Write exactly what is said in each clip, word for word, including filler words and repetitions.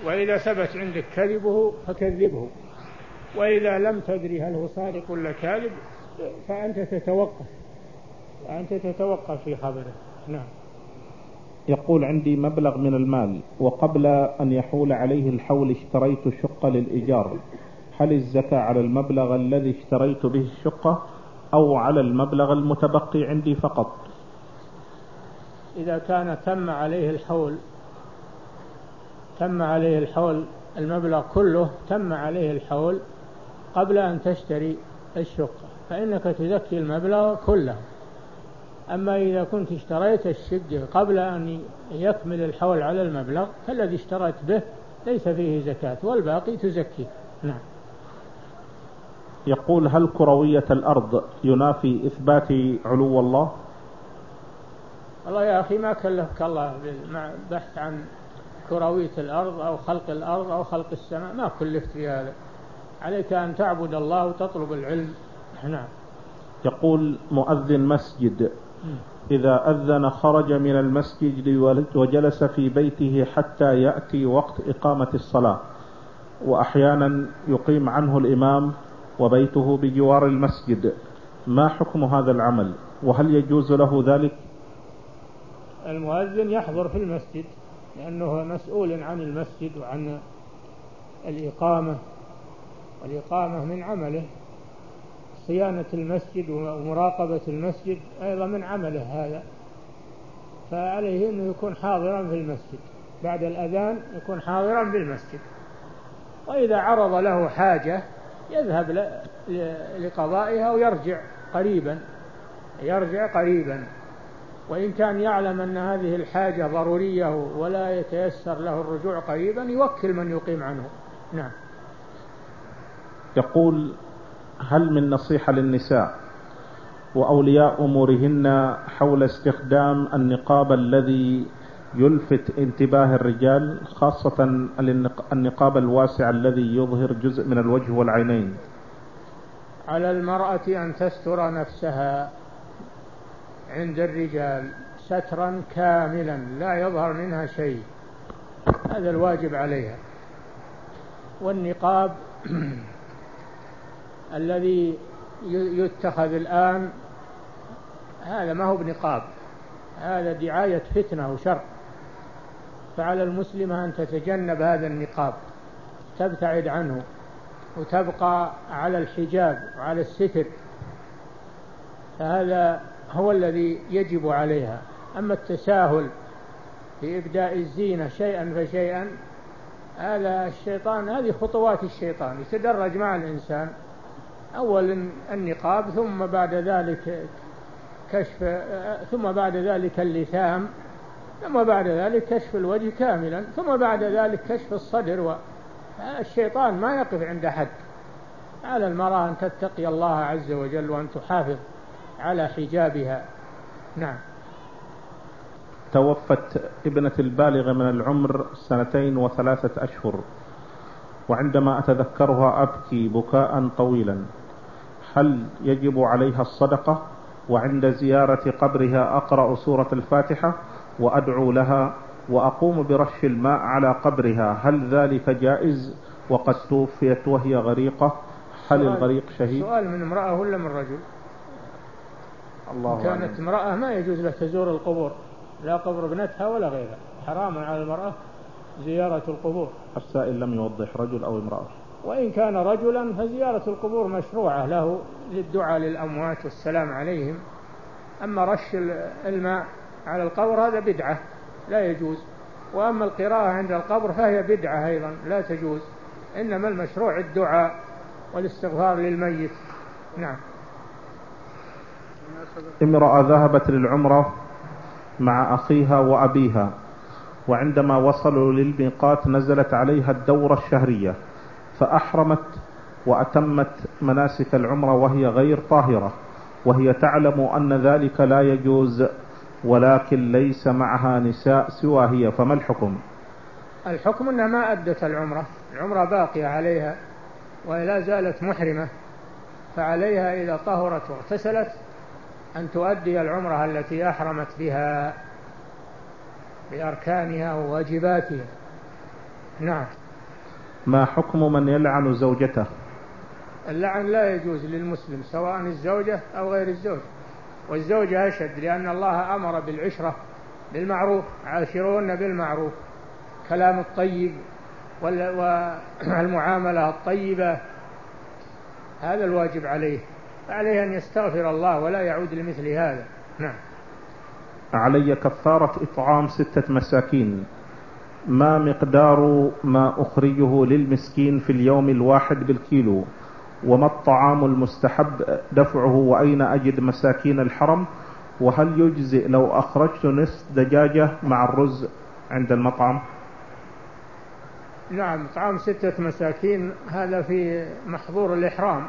وإذا ثبت عندك كذبه فكذبه، وإذا لم تدري هل هو صادق ولا كاذب فأنت تتوقف فأنت تتوقف في خبره. نعم. يقول عندي مبلغ من المال وقبل أن يحول عليه الحول اشتريت شقة للإيجار، هل الزكاة على المبلغ الذي اشتريت به الشقة أو على المبلغ المتبقي عندي فقط؟ إذا كان تم عليه الحول تم عليه الحول المبلغ كله تم عليه الحول قبل أن تشتري الشقة فإنك تزكي المبلغ كله. أما إذا كنت اشتريت الشقة قبل أن يكمل الحول على المبلغ فالذي اشتريت به ليس فيه زكاة والباقي تزكيه. نعم. يقول هل كروية الأرض ينافي إثبات علو الله؟ والله يا أخي ما كلفك الله بالبحث عن كروية الأرض أو خلق الأرض أو خلق السماء، ما كلفت في هذا، عليك أن تعبد الله وتطلب العلم. نعم. يقول مؤذن مسجد إذا أذن خرج من المسجد وجلس في بيته حتى يأتي وقت إقامة الصلاة، وأحيانا يقيم عنه الإمام وبيته بجوار المسجد، ما حكم هذا العمل وهل يجوز له ذلك؟ المؤذن يحضر في المسجد لأنه مسؤول عن المسجد وعن الإقامة، والإقامة من عمله، صيانة المسجد ومراقبة المسجد أيضا من عمله هذا، فعليه أنه يكون حاضرا في المسجد بعد الأذان، يكون حاضرا في المسجد، وإذا عرض له حاجة يذهب لقضائها ويرجع قريبا يرجع قريبا وإن كان يعلم أن هذه الحاجة ضرورية ولا يتيسر له الرجوع قريبا يوكل من يقيم عنه. نعم. يقول هل من نصيحة للنساء وأولياء أمورهن حول استخدام النقاب الذي يلفت انتباه الرجال، خاصة النقاب الواسع الذي يظهر جزء من الوجه والعينين؟ على المرأة أن تستر نفسها عند الرجال سترا كاملا لا يظهر منها شيء، هذا الواجب عليها. والنقاب الذي يتخذ الآن هذا ما هو بنقاب، هذا دعاية فتنة وشر، فعلى المسلمة أن تتجنب هذا النقاب، تبتعد عنه وتبقى على الحجاب وعلى الستر، فهذا هو الذي يجب عليها. أما التساهل في إبداء الزينة شيئا فشيئا هذا الشيطان، هذه خطوات الشيطان، يتدرج مع الإنسان، أولا النقاب ثم بعد ذلك كشف ثم بعد ذلك اللثام ثم بعد ذلك كشف الوجه كاملا ثم بعد ذلك كشف الصدر. والشيطان ما يقف عند حد، على المرأة أن تتقي الله عز وجل وأن تحافظ على حجابها. نعم. توفت ابنة البالغة من العمر سنتين وثلاثة أشهر، وعندما أتذكرها أبكي بكاء طويلا، هل يجب عليها الصدقة؟ وعند زيارة قبرها أقرأ سورة الفاتحة وأدعو لها وأقوم برش الماء على قبرها، هل ذلك جائز وقد توفيت وهي غريقة؟ هل الغريق شهيد؟ سؤال من امرأة ولا من رجل؟ الله كانت أعلم. امرأة ما يجوز لها تزور القبور، لا قبر ابنتها ولا غيرها، حرام على المرأة زيارة القبور. السائل لم يوضح رجل أو امرأة. وإن كان رجلا فزيارة القبور مشروعة له للدعاء للأموات والسلام عليهم، أما رش الماء على القبر هذا بدعة لا يجوز، وأما القراءة عند القبر فهي بدعة أيضا لا تجوز، إنما المشروع الدعاء والاستغفار للميت. نعم. امرأة ذهبت للعمرة مع أخيها وأبيها، وعندما وصلوا للميقات نزلت عليها الدورة الشهرية، فأحرمت وأتمت مناسك العمرة وهي غير طاهرة، وهي تعلم أن ذلك لا يجوز، ولكن ليس معها نساء سوى هي، فما الحكم؟ الحكم أنها ما أدت العمرة، العمرة باقية عليها وهي لا زالت محرمة، فعليها إذا طهرت واغتسلت أن تؤدي العمرة التي أحرمت بها بأركانها وواجباتها. نعم. ما حكم من يلعن زوجته؟ اللعن لا يجوز للمسلم سواء الزوجة أو غير الزوجة، والزوجة أشد، لأن الله أمر بالعشرة بالمعروف، عاشرون بالمعروف، كلام الطيب والمعاملة الطيبة، هذا الواجب عليه، عليه أن يستغفر الله ولا يعود لمثل هذا. نعم. علي كفارة إطعام ستة مساكين، ما مقدار ما أخرجه للمسكين في اليوم الواحد بالكيلو؟ وما الطعام المستحب دفعه؟ وأين أجد مساكين الحرم؟ وهل يجزئ لو أخرجت نصف دجاجة مع الرز عند المطعم؟ نعم، طعام ستة مساكين هذا في محظور الإحرام،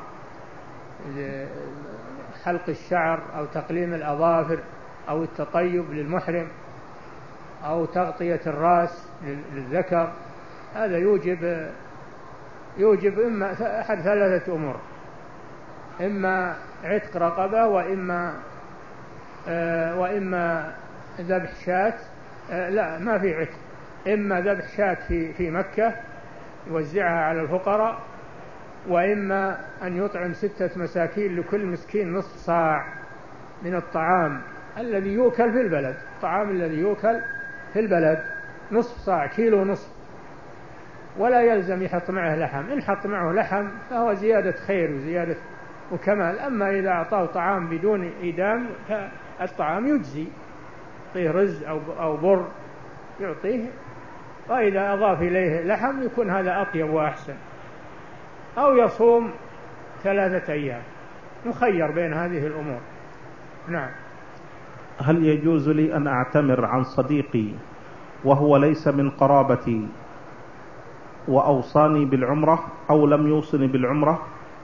حلق الشعر أو تقليم الأظافر أو التطيب للمحرم أو تغطية الرأس للذكر، هذا يوجب يوجب إما أحد ثلاثة أمور: إما عتق رقبة، وإما آه وإما ذبح شاة، آه لا ما في عتق، إما ذبح شاة في في مكة يوزعها على الفقراء، وإما أن يطعم ستة مساكين لكل مسكين نصف صاع من الطعام الذي يؤكل في البلد، الطعام الذي يؤكل في البلد نصف صاع، كيلو نصف، ولا يلزم يحط معه لحم، إن حط معه لحم فهو زيادة خير وزيادة وكمال. أما إذا أعطاه طعام بدون إيدام فالطعام يجزي، يعطيه رز أو أو بر يعطيه، وإذا أضاف إليه لحم يكون هذا أطيب وأحسن. أو يصوم ثلاثة أيام، مخير بين هذه الأمور. نعم. هل يجوز لي أن أعتمر عن صديقي وهو ليس من قرابتي وأوصاني بالعمرة أو لم يوصني بالعمرة؟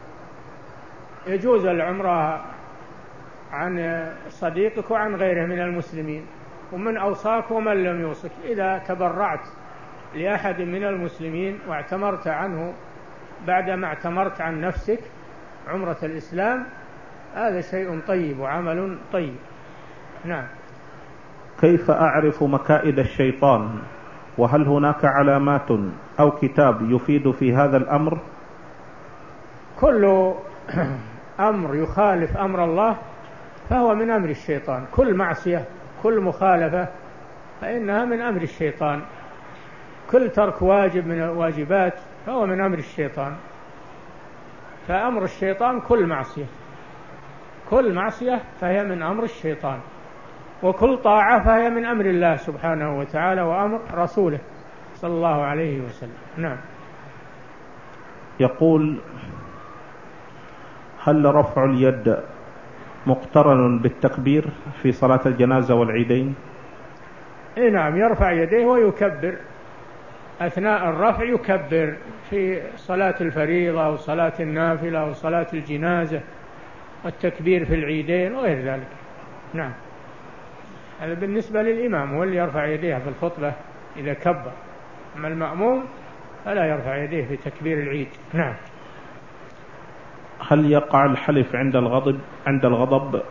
يجوز العمرة عن صديقك وعن غيره من المسلمين، ومن أوصاك ومن لم يوصك. إذا تبرعت لأحد من المسلمين واعتمرت عنه بعدما اعتمرت عن نفسك عمرة الإسلام، هذا شيء طيب وعمل طيب. نعم. كيف أعرف مكائد الشيطان؟ وهل هناك علامات أو كتاب يفيد في هذا الأمر؟ كل أمر يخالف أمر الله فهو من أمر الشيطان، كل معصية كل مخالفة فإنها من أمر الشيطان، كل ترك واجب من الواجبات فهو من أمر الشيطان. فأمر الشيطان كل معصية، كل معصية فهي من أمر الشيطان، وكل طاعة فهي من أمر الله سبحانه وتعالى وأمر رسوله صلى الله عليه وسلم. نعم. يقول: هل رفع اليد مقترن بالتكبير في صلاة الجنازة والعيدين؟ إيه نعم، يرفع يديه ويكبر أثناء الرفع، يكبر في صلاة الفريضة وصلاة النافلة وصلاة الجنازة والتكبير في العيدين وغير ذلك. نعم. هذا بالنسبة للإمام، هو اللي يرفع يديه في الخطبة إذا كبر، أما المأموم فلا يرفع يديه في تكبير العيد. نعم. هل يقع الحلف عند الغضب عند الغضب؟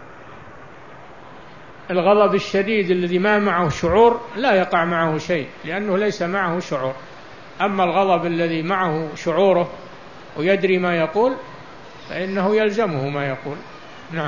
الغضب الشديد الذي ما معه شعور لا يقع معه شيء، لأنه ليس معه شعور. أما الغضب الذي معه شعوره ويدري ما يقول فإنه يلزمه ما يقول. نعم.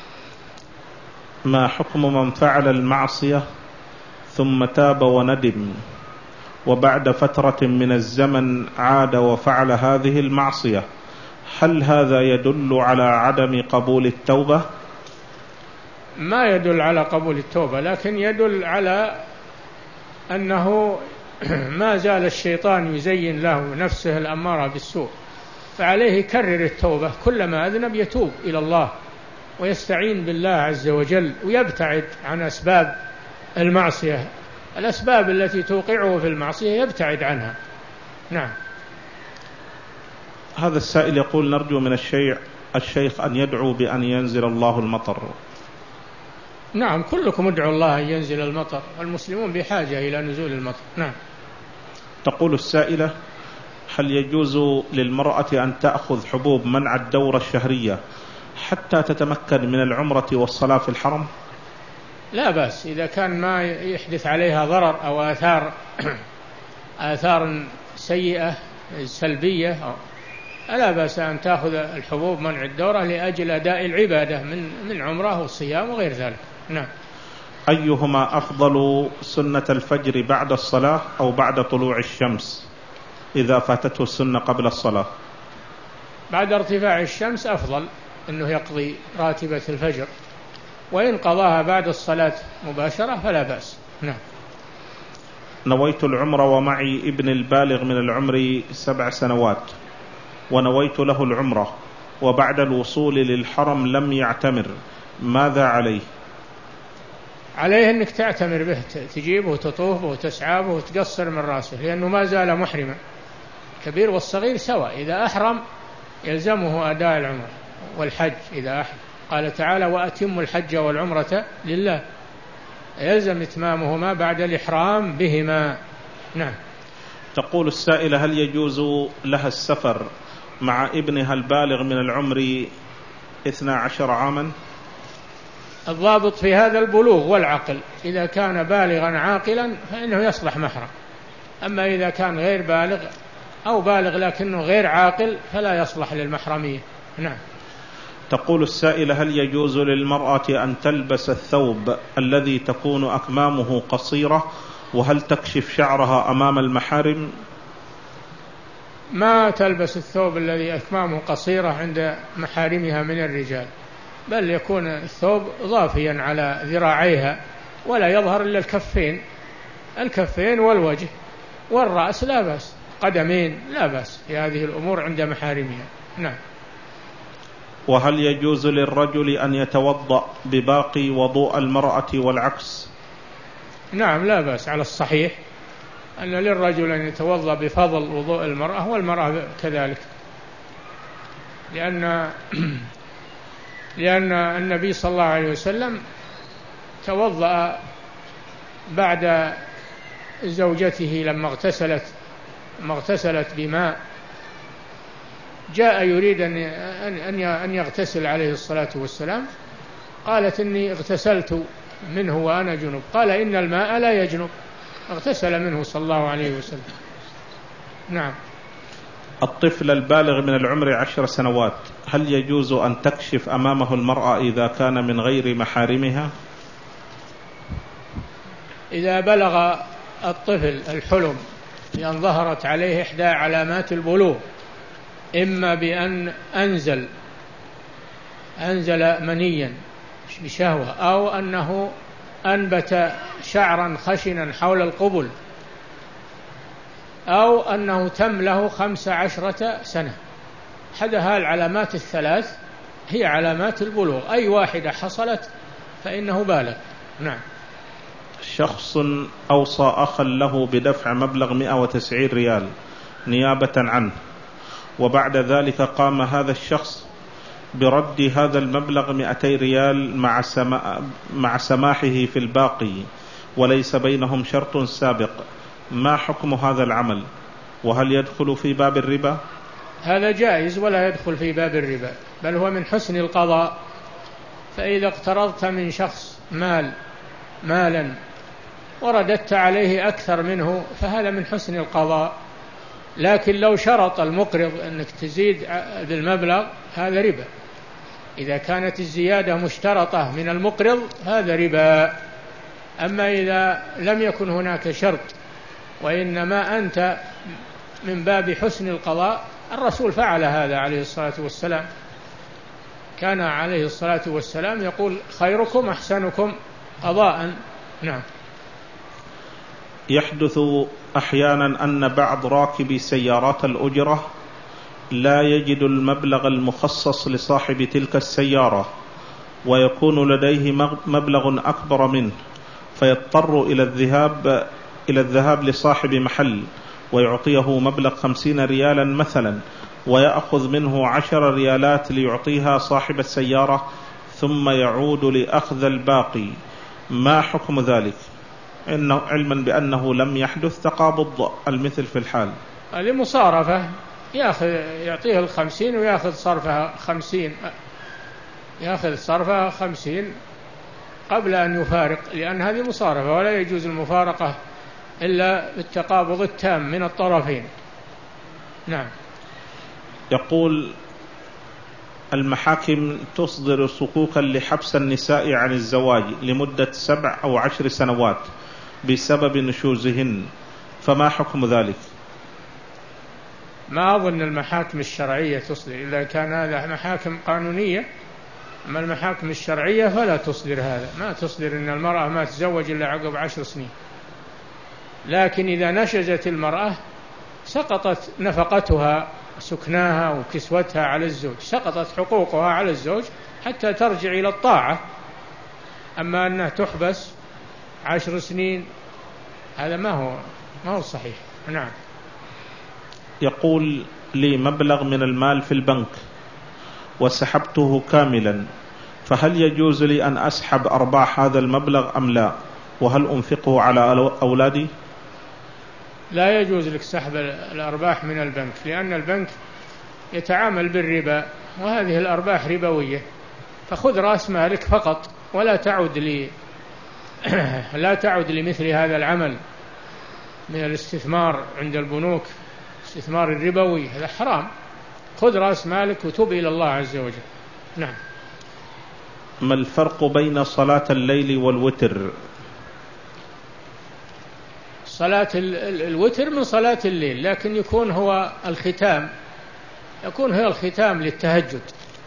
ما حكم من فعل المعصية ثم تاب وندم وبعد فترة من الزمن عاد وفعل هذه المعصية؟ هل هذا يدل على عدم قبول التوبة؟ ما يدل على قبول التوبة، لكن يدل على أنه ما زال الشيطان يزين له نفسه الأمارة بالسوء، فعليه يكرر التوبة، كلما أذنب يتوب إلى الله ويستعين بالله عز وجل ويبتعد عن أسباب المعصية، الأسباب التي توقعه في المعصية يبتعد عنها. نعم. هذا السائل يقول: نرجو من الشيخ الشيخ أن يدعو بأن ينزل الله المطر. نعم، كلكم ادعوا الله أن ينزل المطر، والمسلمون بحاجة إلى نزول المطر. نعم. تقول السائلة: هل يجوز للمرأة أن تأخذ حبوب منع الدورة الشهرية حتى تتمكن من العمرة والصلاة في الحرم؟ لا بأس، إذا كان ما يحدث عليها ضرر أو آثار آثار سيئة سلبية لا بأس أن تأخذ الحبوب منع الدورة لأجل أداء العبادة من من عمرة والصيام وغير ذلك. نعم. أيهما أفضل، سنة الفجر بعد الصلاة أو بعد طلوع الشمس إذا فاتته السنة قبل الصلاة؟ بعد ارتفاع الشمس أفضل أنه يقضي راتبة الفجر، وإن قضاها بعد الصلاة مباشرة فلا بأس. نعم. نويت العمر ومعي ابن البالغ من العمر سبع سنوات، ونويت له العمرة، وبعد الوصول للحرم لم يعتمر، ماذا عليه؟ عليه أنك تعتمر به، تجيبه وتطوف به وتسعى به وتقصر من رأسه، لأنه ما زال محرما. الكبير والصغير سواء، إذا أحرم يلزمه أداء العمرة والحج إذا أحرم. قال تعالى: وأتموا الحج والعمرة لله، يلزم إتمامهما بعد الإحرام بهما. نعم. تقول السائلة: هل يجوز لها السفر مع ابنها البالغ من العمر اثنى عشر عاما؟ الضابط في هذا البلوغ والعقل، إذا كان بالغا عاقلا فإنه يصلح محرم، أما إذا كان غير بالغ أو بالغ لكنه غير عاقل فلا يصلح للمحرمية. نعم. تقول السائلة: هل يجوز للمرأة أن تلبس الثوب الذي تكون أكمامه قصيرة، وهل تكشف شعرها أمام المحارم؟ ما تلبس الثوب الذي أكمامه قصيرة عند محارمها من الرجال، بل يكون الثوب ضافيا على ذراعيها ولا يظهر إلا الكفين الكفين والوجه والرأس لا بأس، قدمين لا بأس في هذه الأمور عند محارمها. نعم. وهل يجوز للرجل أن يتوضأ بباقي وضوء المرأة والعكس؟ نعم لا بأس، على الصحيح أن للرجل أن يتوضأ بفضل وضوء المرأة والمرأة كذلك، لأن لأن النبي صلى الله عليه وسلم توضأ بعد زوجته لما اغتسلت لما اغتسلت بماء، جاء يريد أن أن يغتسل عليه الصلاة والسلام، قالت: إني اغتسلت منه وأنا جنب، قال: إن الماء لا يجنب، اغتسل منه صلى الله عليه وسلم. نعم. الطفل البالغ من العمر عشر سنوات، هل يجوز أن تكشف أمامه المرأة إذا كان من غير محارمها؟ إذا بلغ الطفل الحلم بأن ظهرت عليه إحدى علامات البلوغ، إما بأن أنزل أنزل منيا بشهوة، أو أنه أنبت شعرا خشنا حول القبل، أو أنه تم له خمس عشرة سنة، أحدها العلامات الثلاث هي علامات البلوغ، أي واحدة حصلت فإنه بالغ. نعم. شخص أوصى أخا له بدفع مبلغ مئة وتسعين ريال نيابة عنه، وبعد ذلك قام هذا الشخص برد هذا المبلغ مئتي ريال مع, سما مع سماحه في الباقي، وليس بينهم شرط سابق، ما حكم هذا العمل؟ وهل يدخل في باب الربا؟ هذا جائز ولا يدخل في باب الربا، بل هو من حسن القضاء. فإذا اقترضت من شخص مال مالا ورددت عليه أكثر منه فهذا من حسن القضاء، لكن لو شرط المقرض أنك تزيد بالمبلغ هذا ربا. إذا كانت الزيادة مشترطة من المقرض هذا ربا. أما إذا لم يكن هناك شرط وإنما أنت من باب حسن القضاء، الرسول فعل هذا عليه الصلاة والسلام، كان عليه الصلاة والسلام يقول: خيركم أحسنكم قضاء. نعم. يحدث أحيانا أن بعض راكبي سيارات الأجرة لا يجد المبلغ المخصص لصاحب تلك السيارة، ويكون لديه مبلغ أكبر منه، فيضطر إلى الذهاب إلى الذهاب لصاحب محل ويعطيه مبلغ خمسين ريالا مثلا، ويأخذ منه عشر ريالات ليعطيها صاحب السيارة، ثم يعود لأخذ الباقي، ما حكم ذلك؟ إنه علما بأنه لم يحدث تقابض المثل في الحال. هذه مصارفة، يأخذ يعطيه الخمسين ويأخذ صرفها خمسين، يأخذ صرفها خمسين قبل أن يفارق، لأن هذه مصارفة ولا يجوز المفارقة إلا بالتقابض التام من الطرفين. نعم. يقول: المحاكم تصدر صكوكا لحبس النساء عن الزواج لمدة سبع أو عشر سنوات بسبب نشوزهن، فما حكم ذلك؟ ما أظن المحاكم الشرعية تصدر، إذا كان هذا محاكم قانونية. أما المحاكم الشرعية فلا تصدر هذا، ما تصدر أن المرأة ما تزوج إلا عقب عشر سنين. لكن إذا نشزت المرأة سقطت نفقتها سكناها وكسوتها على الزوج، سقطت حقوقها على الزوج حتى ترجع إلى الطاعة. أما أنها تحبس عشر سنين هذا ما هو ما هو صحيح. نعم. يقول: لي مبلغ من المال في البنك وسحبته كاملا، فهل يجوز لي أن أسحب أرباح هذا المبلغ أم لا؟ وهل أنفقه على أولادي؟ لا يجوز لك سحب الأرباح من البنك، لأن البنك يتعامل بالربا، وهذه الأرباح ربوية. فخذ رأس مالك فقط، ولا تعود لي لا تعود لمثل هذا العمل من الاستثمار عند البنوك، الاستثمار الربوي هذا حرام. خذ رأس مالك وتوب إلى الله عز وجل. نعم. ما الفرق بين صلاة الليل والوتر؟ صلاة الوتر من صلاة الليل، لكن يكون هو الختام، يكون هو الختام للتهجد.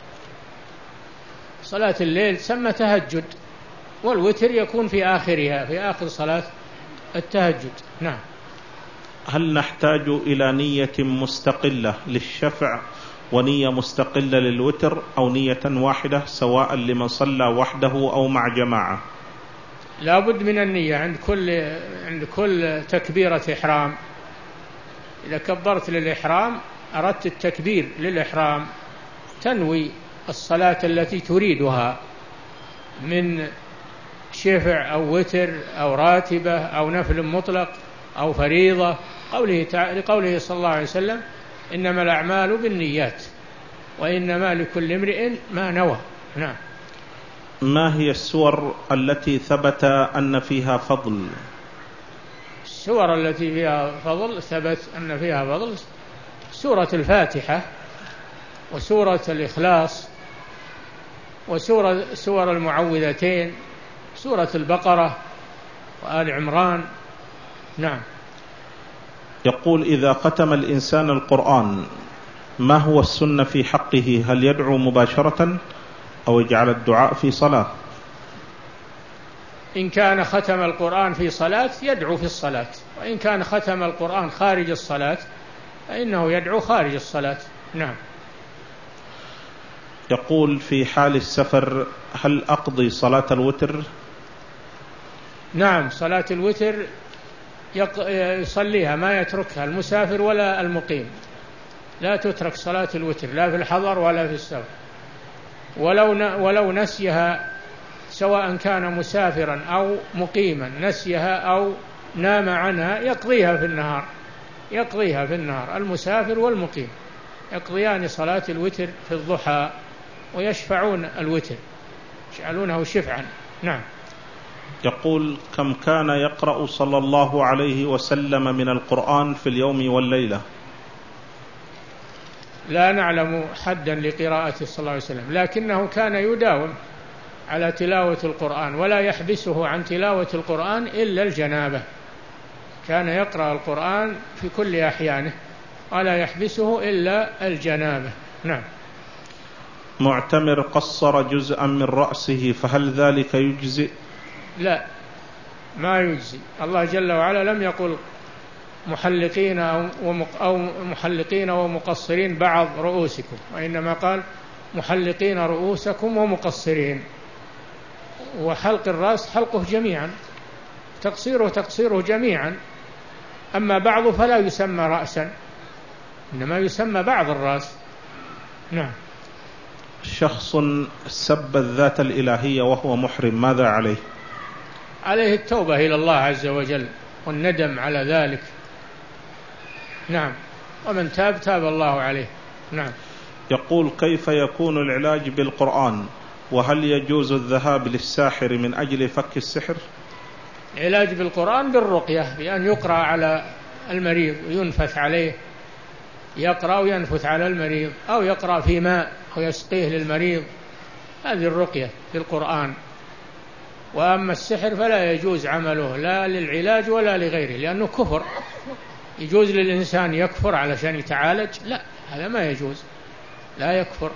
صلاة الليل تسمى تهجد، والوتر يكون في آخرها، في آخر صلاة التهجد. نعم. هل نحتاج إلى نية مستقلة للشفع ونية مستقلة للوتر، أو نية واحدة سواء لمن صلى وحده أو مع جماعة؟ لا بد من النية عند كل عند كل تكبيرة إحرام. إذا كبرت للإحرام أردت التكبير للإحرام تنوي الصلاة التي تريدها من شفع أو وتر أو راتبة أو نفل مطلق أو فريضة، قوله لقوله صلى الله عليه وسلم: إنما الأعمال بالنيات وإنما لكل امرئ ما نوى. نعم. ما هي السور التي ثبت أن فيها فضل؟ السور التي فيها فضل ثبت أن فيها فضل سورة الفاتحة وسورة الإخلاص وسورة سور المعوذتين، سورة البقرة وآل عمران. نعم. يقول: إذا ختم الإنسان القرآن ما هو السنة في حقه؟ هل يدعو مباشرة أو يجعل الدعاء في صلاة؟ إن كان ختم القرآن في صلاة يدعو في الصلاة، وإن كان ختم القرآن خارج الصلاة فإنه يدعو خارج الصلاة. نعم. يقول: في حال السفر هل أقضي صلاة الوتر؟ نعم، صلاة الوتر يصليها، ما يتركها المسافر ولا المقيم. لا تترك صلاة الوتر لا في الحضر ولا في السفر، ولو ولو نسيها، سواء كان مسافرا أو مقيما، نسيها أو نام عنها يقضيها في النهار، يقضيها في النهار. المسافر والمقيم يقضيان صلاة الوتر في الضحى ويشفعون الوتر، يجعلونه شفعا. نعم. يقول: كم كان يقرأ صلى الله عليه وسلم من القرآن في اليوم والليلة؟ لا نعلم حدا لقراءته صلى الله عليه وسلم، لكنه كان يداوم على تلاوة القرآن ولا يحبسه عن تلاوة القرآن إلا الجنابة. كان يقرأ القرآن في كل أحيانه ولا يحبسه إلا الجنابة. نعم. معتمر قصر جزءا من رأسه فهل ذلك يجزئ؟ لا، ما يجزي. الله جل وعلا لم يقل محلقين أو محلقين ومقصرين بعض رؤوسكم، وإنما قال محلقين رؤوسكم ومقصرين. وحلق الرأس حلقه جميعا، تقصيره تقصيره جميعا. أما بعضه فلا يسمى رأسا، إنما يسمى بعض الرأس. نعم. شخص سب الذات الإلهية وهو محرم، ماذا عليه؟ عليه التوبة إلى الله عز وجل والندم على ذلك. نعم. ومن تاب تاب الله عليه. نعم. يقول: كيف يكون العلاج بالقرآن؟ وهل يجوز الذهاب للساحر من أجل فك السحر؟ علاج بالقرآن بالرقية، بأن يقرأ على المريض وينفث عليه، يقرأ وينفث على المريض، أو يقرأ في ماء ويسقيه للمريض، هذه الرقية بالقرآن. وأما السحر فلا يجوز عمله لا للعلاج ولا لغيره، لأنه كفر. يجوز للإنسان يكفر علشان يتعالج؟ لا، هذا ما يجوز، لا يكفر.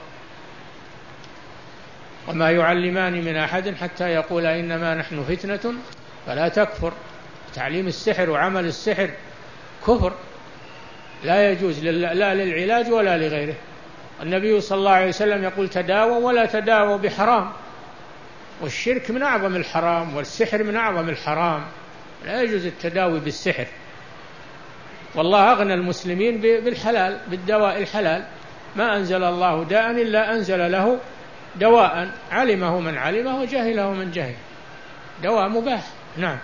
وما يعلمان من أحد حتى يقول إنما نحن فتنة فلا تكفر. تعليم السحر وعمل السحر كفر، لا يجوز لا للعلاج ولا لغيره. النبي صلى الله عليه وسلم يقول تداووا ولا تداووا بحرام، والشرك من أعظم الحرام والسحر من أعظم الحرام، لا يجوز التداوي بالسحر. والله أغنى المسلمين بالحلال، بالدواء الحلال، ما أنزل الله داء إلا أنزل له دواء علمه من علمه وجهله من جهل، دواء مباح. نعم.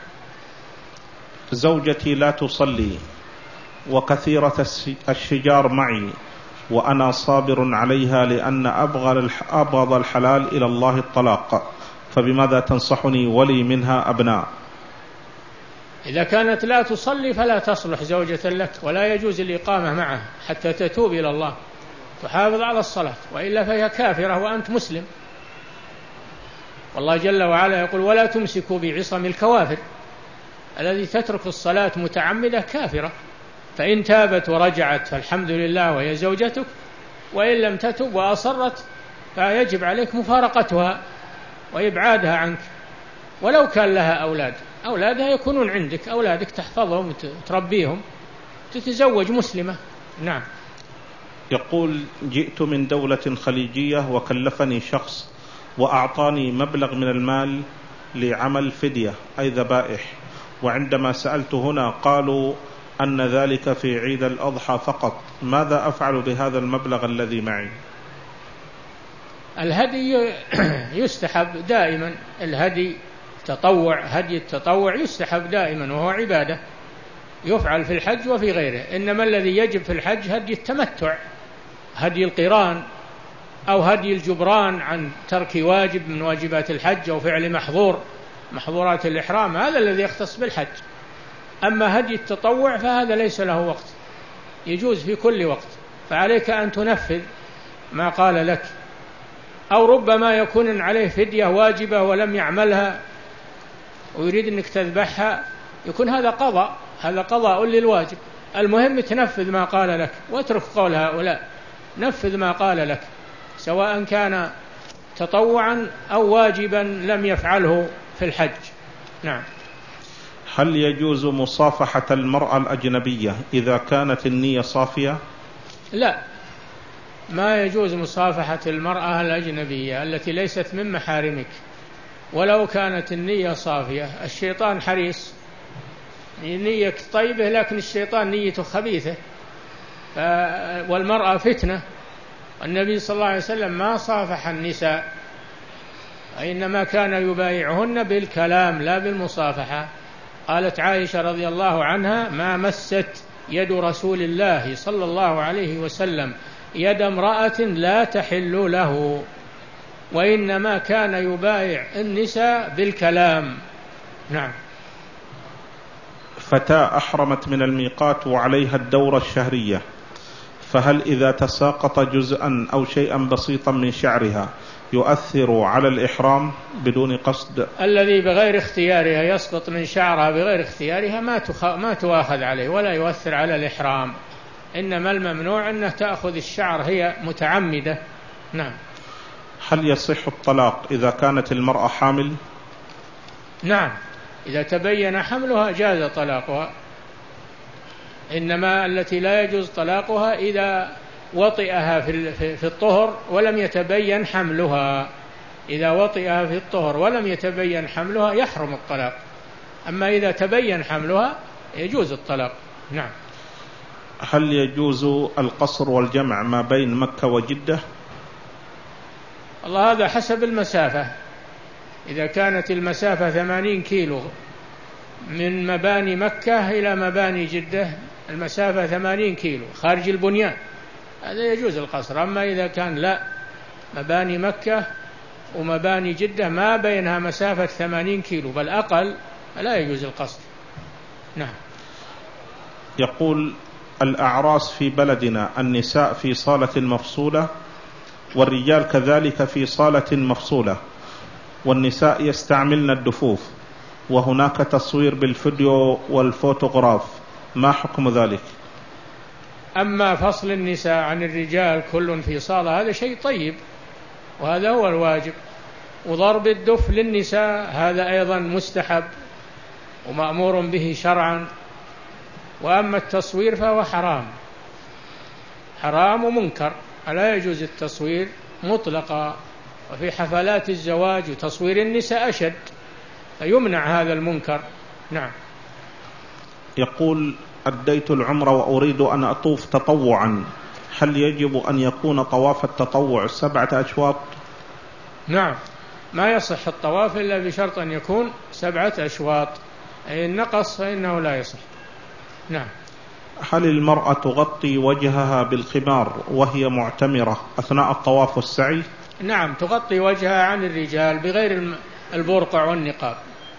زوجتي لا تصلي وكثيرة الشجار معي، وأنا صابر عليها لأن أبغض الحلال إلى الله الطلاق، فبماذا تنصحني ولي منها أبناء؟ إذا كانت لا تصلي فلا تصلح زوجة لك، ولا يجوز الإقامة معها حتى تتوب إلى الله تحافظ على الصلاة، وإلا فهي كافرة وأنت مسلم. والله جل وعلا يقول ولا تمسكوا بعصم الكوافر، الذي تترك الصلاة متعمدة كافرة. فإن تابت ورجعت فالحمد لله وهي زوجتك، وإن لم تتب وأصرت فيجب عليك مفارقتها وإبعادها عنك، ولو كان لها أولاد، أولادها يكونون عندك، أولادك تحفظهم وتربيهم، تتزوج مسلمة. نعم. يقول جئت من دولة خليجية وكلفني شخص وأعطاني مبلغ من المال لعمل فدية أي ذبائح، وعندما سألت هنا قالوا أن ذلك في عيد الأضحى فقط، ماذا أفعل بهذا المبلغ الذي معي؟ الهدي يستحب دائما، الهدي تطوع، هدي التطوع يستحب دائما، وهو عبادة يفعل في الحج وفي غيره. إنما الذي يجب في الحج هدي التمتع، هدي القران، أو هدي الجبران عن ترك واجب من واجبات الحج أو فعل محظور محظورات الإحرام، هذا الذي يختص بالحج. أما هدي التطوع فهذا ليس له وقت، يجوز في كل وقت، فعليك أن تنفذ ما قال لك. أو ربما يكون عليه فدية واجبة ولم يعملها ويريد أنك تذبحها، يكون هذا قضاء، هذا قضاء للواجب. المهم تنفذ ما قال لك واترك قول هؤلاء، نفذ ما قال لك سواء كان تطوعا أو واجبا لم يفعله في الحج. نعم. هل يجوز مصافحة المرأة الأجنبية إذا كانت النية صافية؟ لا، ما يجوز مصافحة المرأة الأجنبية التي ليست من محارمك ولو كانت النية صافية. الشيطان حريص، نية طيبة لكن الشيطان نيته خبيثة، والمرأة فتنة. النبي صلى الله عليه وسلم ما صافح النساء، إنما كان يبايعهن بالكلام لا بالمصافحة. قالت عائشة رضي الله عنها ما مست يد رسول الله صلى الله عليه وسلم يد امرأة لا تحل له، وإنما كان يبايع النساء بالكلام. نعم. فتاة أحرمت من الميقات وعليها الدورة الشهرية، فهل إذا تساقط جزءا أو شيئا بسيطا من شعرها يؤثر على الإحرام بدون قصد؟ الذي بغير اختيارها يسقط من شعرها بغير اختيارها ما تخ... ما تؤاخذ عليه ولا يؤثر على الإحرام. إنما الممنوع أنه تأخذ الشعر هي متعمدة. نعم. هل يصح الطلاق إذا كانت المرأة حامل؟ نعم، إذا تبين حملها جاز طلاقها، إنما التي لا يجوز طلاقها إذا وطئها في الطهر ولم يتبين حملها. إذا وطئها في الطهر ولم يتبين حملها يحرم الطلاق، أما إذا تبين حملها يجوز الطلاق. نعم. هل يجوز القصر والجمع ما بين مكة وجدة؟ الله هذا حسب المسافة. إذا كانت المسافة ثمانين كيلو من مباني مكة إلى مباني جدة، المسافة ثمانين كيلو خارج البنيان، هذا يجوز القصر. أما إذا كان لا، مباني مكة ومباني جدة ما بينها مسافة ثمانين كيلو بل أقل، لا يجوز القصد. نعم. يقول: الأعراس في بلدنا النساء في صالة مفصولة والرجال كذلك في صالة مفصولة، والنساء يستعملن الدفوف، وهناك تصوير بالفيديو والفوتوغراف، ما حكم ذلك؟ أما فصل النساء عن الرجال كل في صالة هذا شيء طيب، وهذا هو الواجب. وضرب الدف للنساء هذا أيضا مستحب ومأمور به شرعا. وأما التصوير فهو حرام، حرام ومنكر، لا يجوز التصوير مطلقا. وفي حفلات الزواج وتصوير النساء أشد، فيمنع هذا المنكر. نعم. يقول: أديت العمرة وأريد أن أطوف تطوعا، هل يجب أن يكون طواف التطوع سبعة أشواط؟ نعم، ما يصح الطواف إلا بشرط أن يكون سبعة أشواط، أي النقص فإنه لا يصح. نعم. هل المرأة تغطي وجهها بالخمار وهي معتمرة أثناء الطواف والسعي؟ نعم، تغطي وجهها عن الرجال بغير البرقع والنقاب،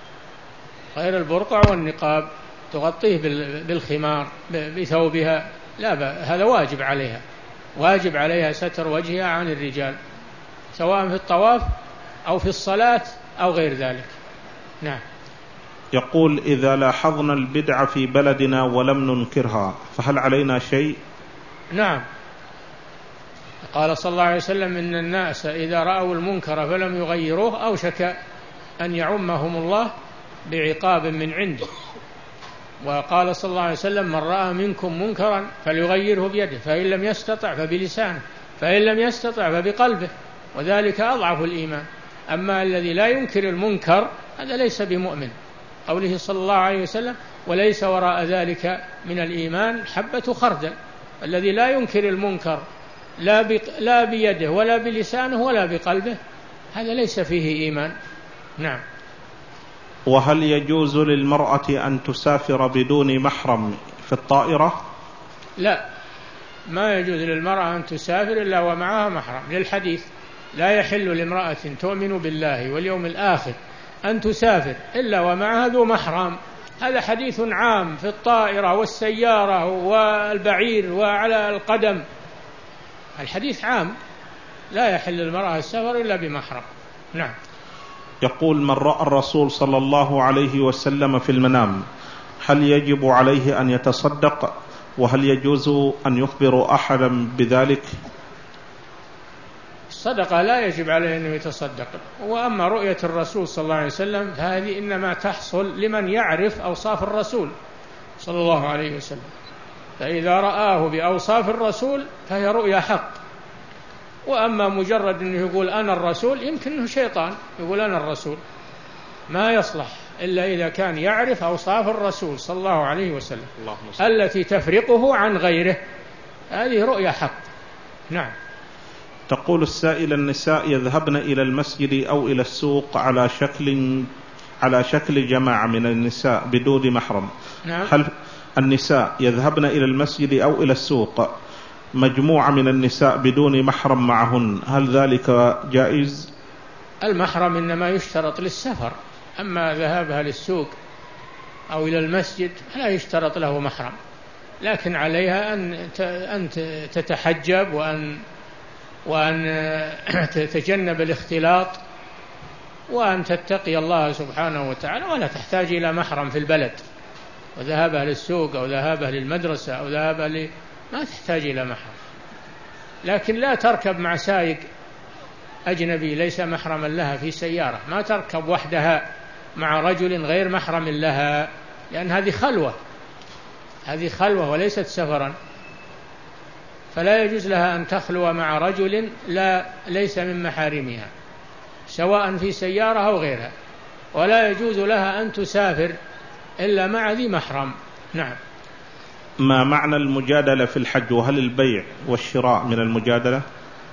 غير البرقع والنقاب تغطيه بالخمار بثوبها، لا بأس، هذا واجب عليها، واجب عليها ستر وجهها عن الرجال سواء في الطواف أو في الصلاة أو غير ذلك. نعم. يقول: إذا لاحظنا البدعة في بلدنا ولم ننكرها فهل علينا شيء؟ نعم، قال صلى الله عليه وسلم: إن الناس إذا رأوا المنكر فلم يغيروه أوشك أن يعمهم الله بعقاب من عنده. وقال صلى الله عليه وسلم: من رأى منكم منكرا فليغيره بيده، فإن لم يستطع فبلسانه، فإن لم يستطع فبقلبه، وذلك أضعف الإيمان. أما الذي لا ينكر المنكر هذا ليس بمؤمن، قوله صلى الله عليه وسلم: وليس وراء ذلك من الإيمان حبة خردل. الذي لا ينكر المنكر لا, لا بيده ولا بلسانه ولا بقلبه هذا ليس فيه إيمان. نعم. وهل يجوز للمرأة أن تسافر بدون محرم في الطائرة؟ لا، ما يجوز للمرأة أن تسافر إلا ومعها محرم، للحديث: لا يحل لامرأة تؤمن بالله واليوم الآخر أن تسافر إلا ومعها ذو محرم. هذا حديث عام في الطائرة والسيارة والبعير وعلى القدم، الحديث عام، لا يحل للمرأة السفر إلا بمحرم. نعم. يقول: من رأى الرسول صلى الله عليه وسلم في المنام هل يجب عليه أن يتصدق؟ وهل يجوز أن يخبر أحدا بذلك؟ الصدقة لا يجب عليه أن يتصدق. وأما رؤية الرسول صلى الله عليه وسلم فهذه إنما تحصل لمن يعرف أوصاف الرسول صلى الله عليه وسلم، فإذا رآه بأوصاف الرسول فهي رؤيا حق. وأما مجرد أنه يقول أنا الرسول، يمكن أنه شيطان يقول أنا الرسول، ما يصلح إلا إذا كان يعرف أوصاف الرسول صلى الله عليه وسلم التي تفرقه عن غيره، هذه رؤيا حق. نعم. تقول السائلة: النساء يذهبن إلى المسجد أو إلى السوق على شكل على شكل جماعة من النساء بدون محرم. نعم. هل النساء يذهبن إلى المسجد أو إلى السوق مجموعة من النساء بدون محرم معهن، هل ذلك جائز؟ المحرم إنما يشترط للسفر، أما ذهابها للسوق أو إلى المسجد لا يشترط له محرم، لكن عليها أن تتحجب وأن وأن تتجنب الاختلاط وأن تتقي الله سبحانه وتعالى، ولا تحتاج إلى محرم في البلد. وذهابها للسوق أو ذهابها للمدرسة أو ذهابها ل... ما تحتاج إلى محرم. لكن لا تركب مع سائق أجنبي ليس محرما لها في سيارة، ما تركب وحدها مع رجل غير محرم لها، لأن هذه خلوة، هذه خلوة وليست سفرا، فلا يجوز لها أن تخلو مع رجل لا ليس من محارمها سواء في سيارة أو غيرها، ولا يجوز لها أن تسافر إلا مع ذي محرم. نعم. ما معنى المجادلة في الحج؟ وهل البيع والشراء من المجادلة؟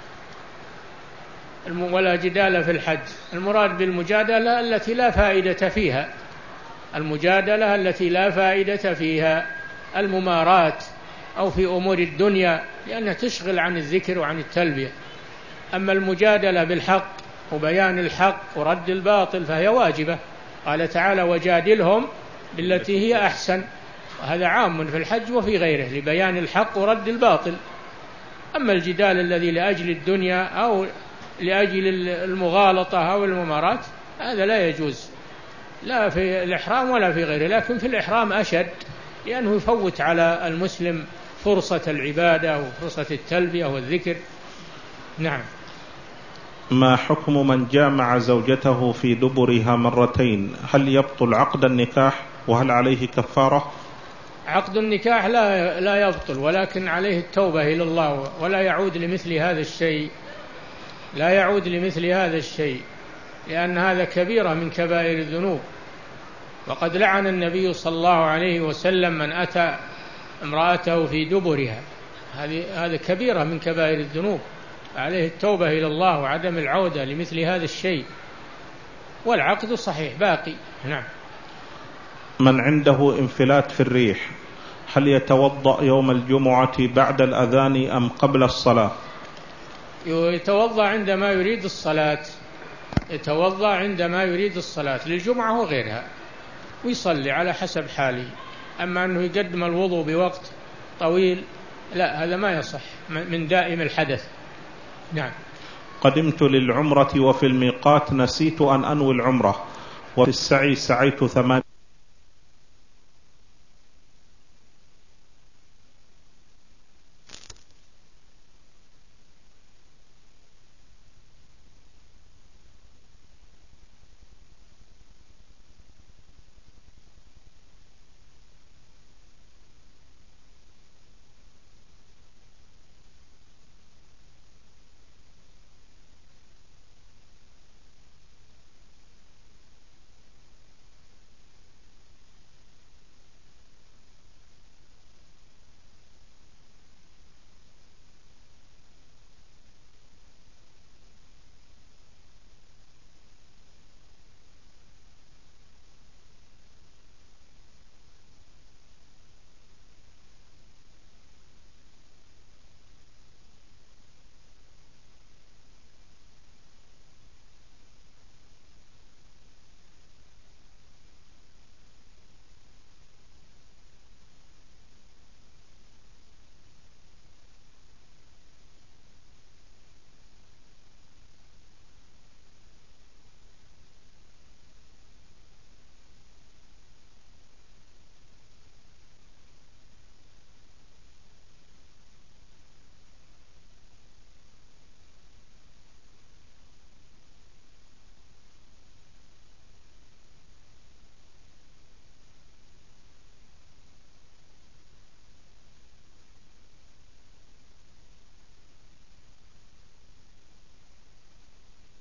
ولا جدال في الحج، المراد بالمجادلة التي لا فائدة فيها، المجادلة التي لا فائدة فيها، الممارات أو في أمور الدنيا، لأنها تشغل عن الذكر وعن التلبية. أما المجادلة بالحق وبيان الحق ورد الباطل فهي واجبة، قال تعالى وجادلهم بالتي هي أحسن، وهذا عام في الحج وفي غيره لبيان الحق ورد الباطل. أما الجدال الذي لأجل الدنيا أو لأجل المغالطة أو الممارات هذا لا يجوز لا في الإحرام ولا في غيره، لكن في الإحرام أشد لأنه يفوت على المسلم فرصة العبادة وفرصة التلبية والذكر. نعم. ما حكم من جامع زوجته في دبرها مرتين؟ هل يبطل عقد النكاح وهل عليه كفارة؟ عقد النكاح لا لا يبطل، ولكن عليه التوبة إلى الله ولا يعود لمثل هذا الشيء، لا يعود لمثل هذا الشيء لأن هذا كبيرة من كبائر الذنوب. وقد لعن النبي صلى الله عليه وسلم من أتى امرأته في دبرها، هذه هذا كبيرة من كبائر الذنوب، عليه التوبة إلى الله وعدم العودة لمثل هذا الشيء، والعقد صحيح باقي. نعم. من عنده انفلات في الريح هل يتوضأ يوم الجمعة بعد الأذان أم قبل الصلاة؟ يتوضأ عندما يريد الصلاة، يتوضأ عندما يريد الصلاة للجمعة وغيرها ويصلي على حسب حاله. أما أنه يقدم الوضوء بوقت طويل لا، هذا ما يصح من دائم الحدث. نعم. قدمت للعمرة وفي الميقات نسيت أن أنوي العمرة وفي السعي سعيت ثمان